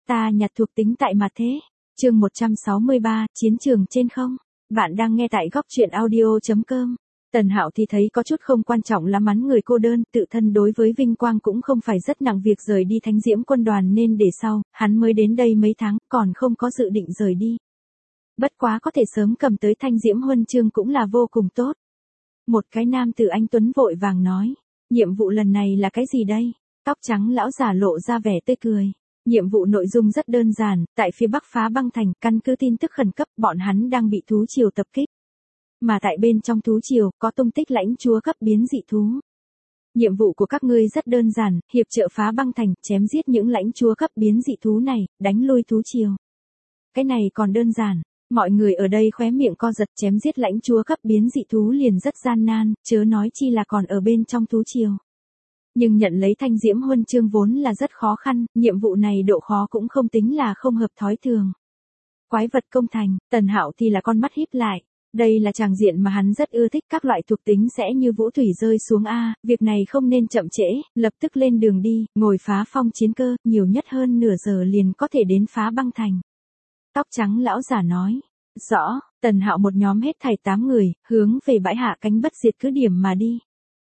Ta nhặt thuộc tính tại mặt thế. Chương 163, chiến trường trên không. Bạn đang nghe tại góc truyện audio.com. Tần Hạo thì thấy có chút không quan trọng lắm, hắn người cô đơn, tự thân đối với vinh quang cũng không phải rất nặng việc rời đi Thánh Diễm quân đoàn, nên để sau, hắn mới đến đây mấy tháng, còn không có dự định rời đi. Bất quá có thể sớm cầm tới Thanh Diễm huân chương cũng là vô cùng tốt. Một cái nam tử anh tuấn vội vàng nói, nhiệm vụ lần này là cái gì đây? Tóc trắng lão giả lộ ra vẻ tươi cười. Nhiệm vụ nội dung rất đơn giản, tại phía bắc Phá Băng Thành, căn cứ tin tức khẩn cấp, bọn hắn đang bị thú triều tập kích. Mà tại bên trong thú triều, có tung tích lãnh chúa cấp biến dị thú. Nhiệm vụ của các ngươi rất đơn giản, hiệp trợ Phá Băng Thành, chém giết những lãnh chúa cấp biến dị thú này, đánh lui thú triều. Cái này còn đơn giản, mọi người ở đây khóe miệng co giật, chém giết lãnh chúa cấp biến dị thú liền rất gian nan, chớ nói chi là còn ở bên trong thú triều. Nhưng nhận lấy Thanh Diễm huân chương vốn là rất khó khăn, nhiệm vụ này độ khó cũng không tính là không hợp thói thường. Quái vật công thành, Tần Hạo thì là con mắt híp lại. Đây là tràng diện mà hắn rất ưa thích, các loại thuộc tính sẽ như vũ thủy rơi xuống việc này không nên chậm trễ, lập tức lên đường đi, ngồi phá phong chiến cơ, nhiều nhất hơn nửa giờ liền có thể đến Phá Băng Thành. Tóc trắng lão giả nói, rõ, Tần Hạo một nhóm hết thảy 8 người, hướng về bãi hạ cánh bất diệt cứ điểm mà đi.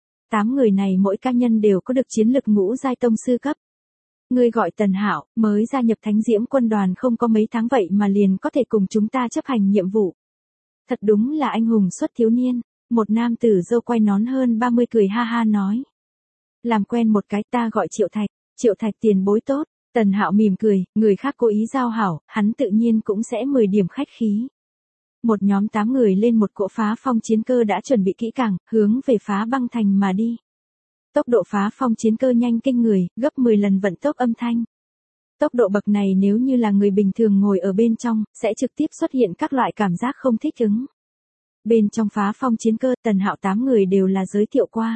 8 người này mỗi cá nhân đều có được chiến lực ngũ giai tông sư cấp. Ngươi gọi Tần Hạo, mới gia nhập Thánh Diễm quân đoàn không có mấy tháng vậy mà liền có thể cùng chúng ta chấp hành nhiệm vụ. Thật đúng là anh hùng xuất thiếu niên, một nam tử râu quai nón hơn 30 cười ha ha nói. Làm quen một cái, ta gọi Triệu Thạch tiền bối tốt. Tần Hạo mỉm cười, người khác cố ý giao hảo, hắn tự nhiên cũng sẽ 10 điểm khách khí. Một nhóm 8 người lên một cỗ phá phong chiến cơ đã chuẩn bị kỹ càng, hướng về Phá Băng Thành mà đi. Tốc độ phá phong chiến cơ nhanh kinh người, gấp 10 lần vận tốc âm thanh. Tốc độ bậc này nếu như là người bình thường ngồi ở bên trong, sẽ trực tiếp xuất hiện các loại cảm giác không thích ứng. Bên trong phá phong chiến cơ, Tần Hạo 8 người đều là giới thiệu qua.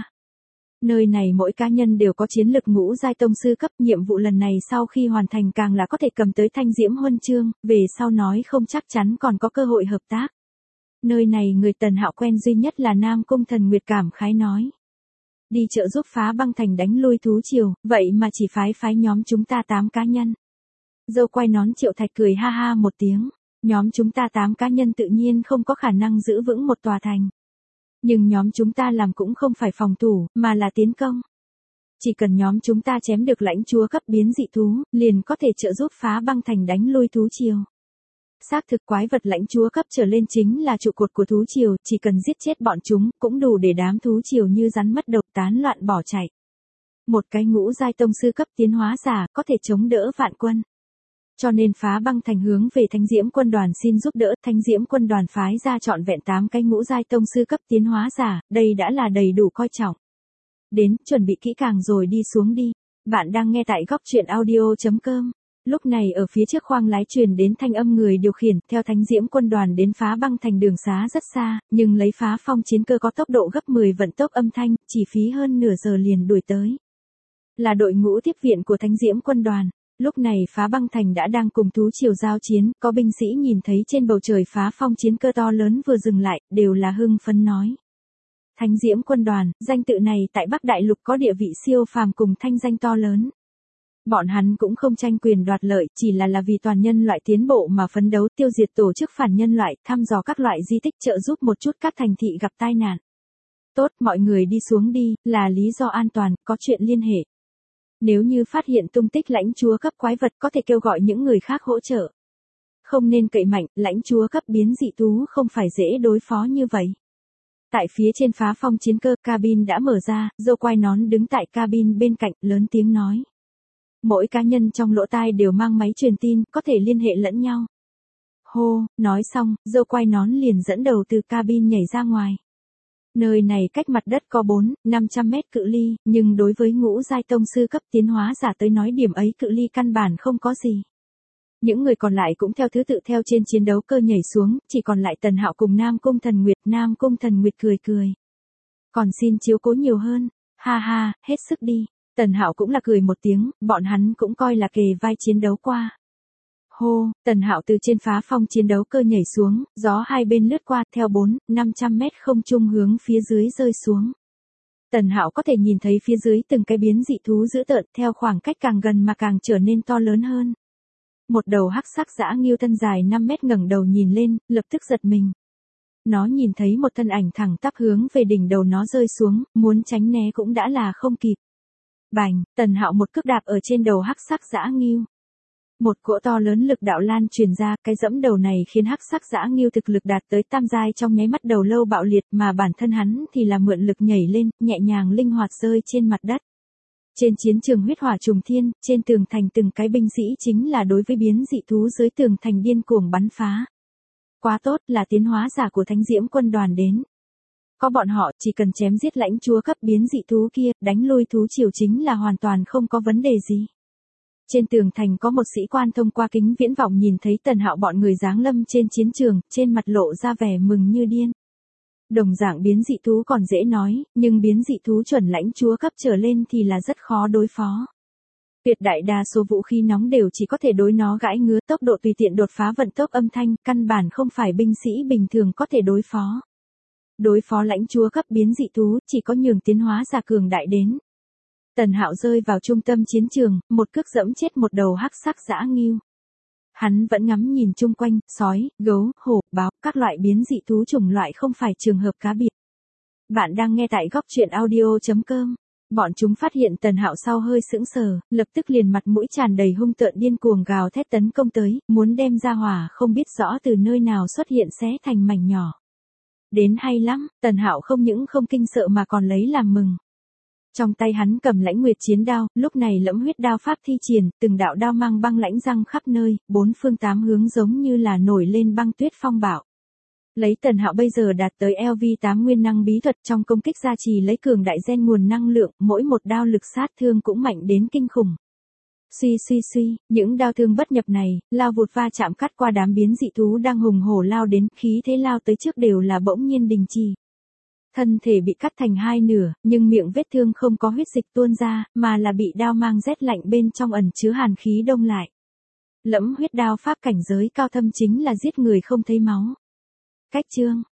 Nơi này mỗi cá nhân đều có chiến lực ngũ giai tông sư cấp, nhiệm vụ lần này sau khi hoàn thành càng là có thể cầm tới Thanh Diễm huân chương, về sau nói không chắc chắn còn có cơ hội hợp tác. Nơi này người Tần Hạo quen duy nhất là Nam Cung Thần Nguyệt cảm khái nói. Đi trợ giúp Phá Băng Thành đánh lui thú triều, vậy mà chỉ phái nhóm chúng ta 8 cá nhân. Dâu quai nón Triệu Thạch cười ha ha một tiếng, nhóm chúng ta 8 cá nhân tự nhiên không có khả năng giữ vững một tòa thành. Nhưng nhóm chúng ta làm cũng không phải phòng thủ, mà là tiến công. Chỉ cần nhóm chúng ta chém được lãnh chúa cấp biến dị thú, liền có thể trợ giúp Phá Băng Thành đánh lui thú triều. Xác thực quái vật lãnh chúa cấp trở lên chính là trụ cột của thú triều, chỉ cần giết chết bọn chúng, cũng đủ để đám thú triều như rắn mất đầu tán loạn bỏ chạy. Một cái ngũ giai tông sư cấp tiến hóa giả có thể chống đỡ vạn quân. Cho nên Phá Băng Thành hướng về Thánh Diễm quân đoàn xin giúp đỡ, Thánh Diễm quân đoàn phái ra trọn vẹn 8 cái ngũ giai tông sư cấp tiến hóa giả, đây đã là đầy đủ coi trọng. Đến, chuẩn bị kỹ càng rồi đi xuống đi. Bạn đang nghe tại góc truyện audio.com. Lúc này ở phía trước khoang lái truyền đến thanh âm người điều khiển, theo Thánh Diễm quân đoàn đến Phá Băng Thành đường xá rất xa, nhưng lấy phá phong chiến cơ có tốc độ gấp 10 vận tốc âm thanh, chỉ phí hơn nửa giờ liền đuổi tới. Là đội ngũ tiếp viện của Thánh Diễm quân đoàn. Lúc này Phá Băng Thành đã đang cùng thú triều giao chiến, có binh sĩ nhìn thấy trên bầu trời phá phong chiến cơ to lớn vừa dừng lại, đều là hưng phấn nói. Thánh Diễm quân đoàn, danh tự này tại Bắc Đại Lục có địa vị siêu phàm cùng thanh danh to lớn. Bọn hắn cũng không tranh quyền đoạt lợi, chỉ là vì toàn nhân loại tiến bộ mà phấn đấu, tiêu diệt tổ chức phản nhân loại, thăm dò các loại di tích, trợ giúp một chút các thành thị gặp tai nạn. Tốt, mọi người đi xuống đi, là lý do an toàn, có chuyện liên hệ. Nếu như phát hiện tung tích lãnh chúa cấp quái vật có thể kêu gọi những người khác hỗ trợ. Không nên cậy mạnh, lãnh chúa cấp biến dị thú không phải dễ đối phó như vậy. Tại phía trên phá phong chiến cơ, cabin đã mở ra, dâu quai nón đứng tại cabin bên cạnh, lớn tiếng nói. Mỗi cá nhân trong lỗ tai đều mang máy truyền tin, có thể liên hệ lẫn nhau. Hô, nói xong, dâu quai nón liền dẫn đầu từ cabin nhảy ra ngoài. Nơi này cách mặt đất có 400-500 mét cự ly, nhưng đối với ngũ giai tông sư cấp tiến hóa giả tới nói điểm ấy cự ly căn bản không có gì. Những người còn lại cũng theo thứ tự theo trên chiến đấu cơ nhảy xuống, chỉ còn lại Tần Hạo cùng Nam Cung Thần Nguyệt. Nam Cung Thần Nguyệt cười cười. Còn xin chiếu cố nhiều hơn, ha ha, hết sức đi. Tần Hạo cũng là cười một tiếng, bọn hắn cũng coi là kề vai chiến đấu qua. Hô, Tần Hạo từ trên phá phong chiến đấu cơ nhảy xuống, gió hai bên lướt qua, theo 400-500 mét không trung hướng phía dưới rơi xuống. Tần Hạo có thể nhìn thấy phía dưới từng cái biến dị thú dữ tợn, theo khoảng cách càng gần mà càng trở nên to lớn hơn. Một đầu hắc sắc dã nghưu thân dài 5 mét ngẩng đầu nhìn lên, lập tức giật mình. Nó nhìn thấy một thân ảnh thẳng tắp hướng về đỉnh đầu nó rơi xuống, muốn tránh né cũng đã là không kịp. Bành, Tần Hạo một cước đạp ở trên đầu hắc sắc dã nghưu. Một cỗ to lớn lực đạo lan truyền ra, cái dẫm đầu này khiến hắc sắc dã nghưu thực lực đạt tới tam giai trong nháy mắt đầu lâu bạo liệt, mà bản thân hắn thì là mượn lực nhảy lên, nhẹ nhàng linh hoạt rơi trên mặt đất. Trên chiến trường huyết hỏa trùng thiên, trên tường thành từng cái binh sĩ chính là đối với biến dị thú dưới tường thành điên cuồng bắn phá. Quá tốt, là tiến hóa giả của Thánh Diễm quân đoàn đến. Có bọn họ, chỉ cần chém giết lãnh chúa cấp biến dị thú kia, đánh lui thú triều chính là hoàn toàn không có vấn đề gì. Trên tường thành có một sĩ quan thông qua kính viễn vọng nhìn thấy Tần Hạo bọn người giáng lâm trên chiến trường, trên mặt lộ ra vẻ mừng như điên. Đồng dạng biến dị thú còn dễ nói, nhưng biến dị thú chuẩn lãnh chúa cấp trở lên thì là rất khó đối phó. Tuyệt đại đa số vũ khí nóng đều chỉ có thể đối nó gãi ngứa, tốc độ tùy tiện đột phá vận tốc âm thanh, căn bản không phải binh sĩ bình thường có thể đối phó. Đối phó lãnh chúa cấp biến dị thú, chỉ có nhường tiến hóa giả cường đại đến. Tần Hạo rơi vào trung tâm chiến trường, một cước dẫm chết một đầu hắc sắc dã nghưu. Hắn vẫn ngắm nhìn chung quanh, sói, gấu, hổ, báo, các loại biến dị thú chủng loại không phải trường hợp cá biệt. Bạn đang nghe tại góc truyện audio.com. Bọn chúng phát hiện Tần Hạo sau hơi sững sờ, lập tức liền mặt mũi tràn đầy hung tợn điên cuồng gào thét tấn công tới, muốn đem ra hỏa không biết rõ từ nơi nào xuất hiện xé thành mảnh nhỏ. Đến hay lắm, Tần Hạo không những không kinh sợ mà còn lấy làm mừng. Trong tay hắn cầm lãnh nguyệt chiến đao, lúc này lẫm huyết đao pháp thi triển, từng đạo đao mang băng lãnh răng khắp nơi, bốn phương tám hướng giống như là nổi lên băng tuyết phong bạo. Lấy Tần Hạo bây giờ đạt tới LV8 nguyên năng bí thuật trong công kích gia trì lấy cường đại gen nguồn năng lượng, mỗi một đao lực sát thương cũng mạnh đến kinh khủng. Suy, những đao thương bất nhập này, lao vụt va chạm cắt qua đám biến dị thú đang hùng hổ lao đến, khí thế lao tới trước đều là bỗng nhiên đình trì. Thân thể bị cắt thành hai nửa, nhưng miệng vết thương không có huyết dịch tuôn ra, mà là bị đao mang rét lạnh bên trong ẩn chứa hàn khí đông lại. Lẫm huyết đao pháp cảnh giới cao thâm chính là giết người không thấy máu. Cách chương